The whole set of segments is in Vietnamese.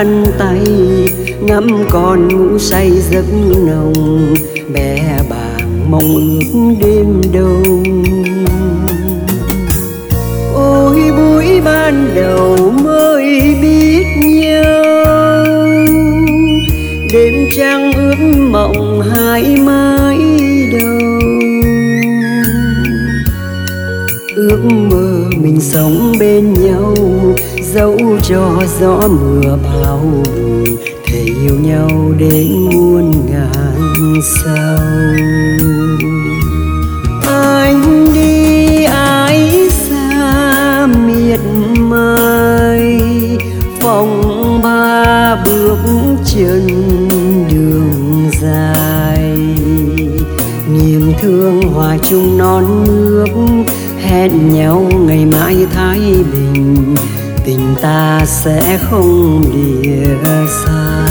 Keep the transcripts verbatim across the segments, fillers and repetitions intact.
khăn tay ngắm con ngủ say giấc nồng, bé bàng mong ước đêm đông. Ôi buổi ban đầu mới biết nhau, đêm trăng ướt mộng hai mái đầu. Ước mơ mình sống bên nhau, dẫu cho gió mưa bão bùng, thề yêu nhau đến muôn ngàn sau. Anh đi ái xa miệt mài, phòng ba bước chân đường dài. Niềm thương hòa chung non nước, hẹn nhau ngày mãi thái bình, tình ta sẽ không lìa xa.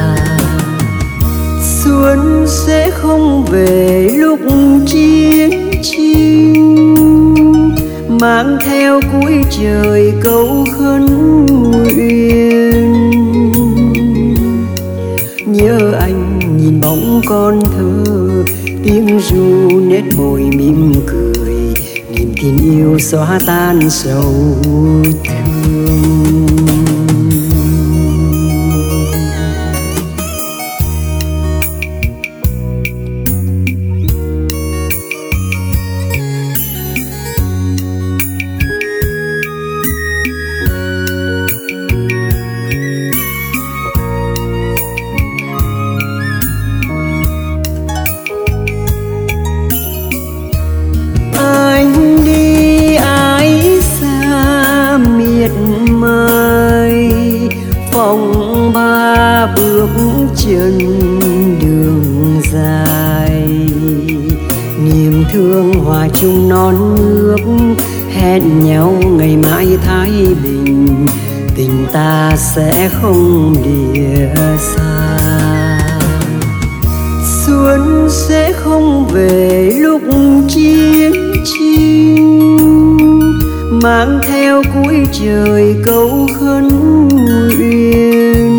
Xuân sẽ không về lúc chiến tranh, mang theo cuối trời câu khấn nguyện. Nhớ anh nhìn bóng con thơ, tiếng ru nét môi mỉm cười, niềm tin yêu xóa tan sầu thương. Phòng ba bước chân đường dài. Niềm thương hòa chung non nước, hẹn nhau ngày mãi thái bình, tình ta sẽ không lìa xa. Xuân sẽ không về lúc chiến tranh, mang theo cuối trời câu khấn nguyện.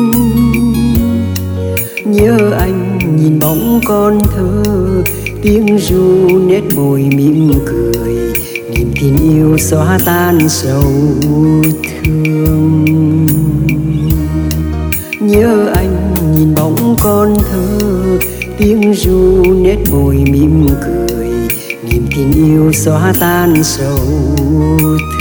Nhớ anh nhìn bóng con thơ, tiếng ru nét môi mỉm cười, niềm tin yêu xóa tan sầu thương. Nhớ anh nhìn bóng con thơ, tiếng ru nét môi mỉm cười, niềm tin yêu xóa tan sầu thương.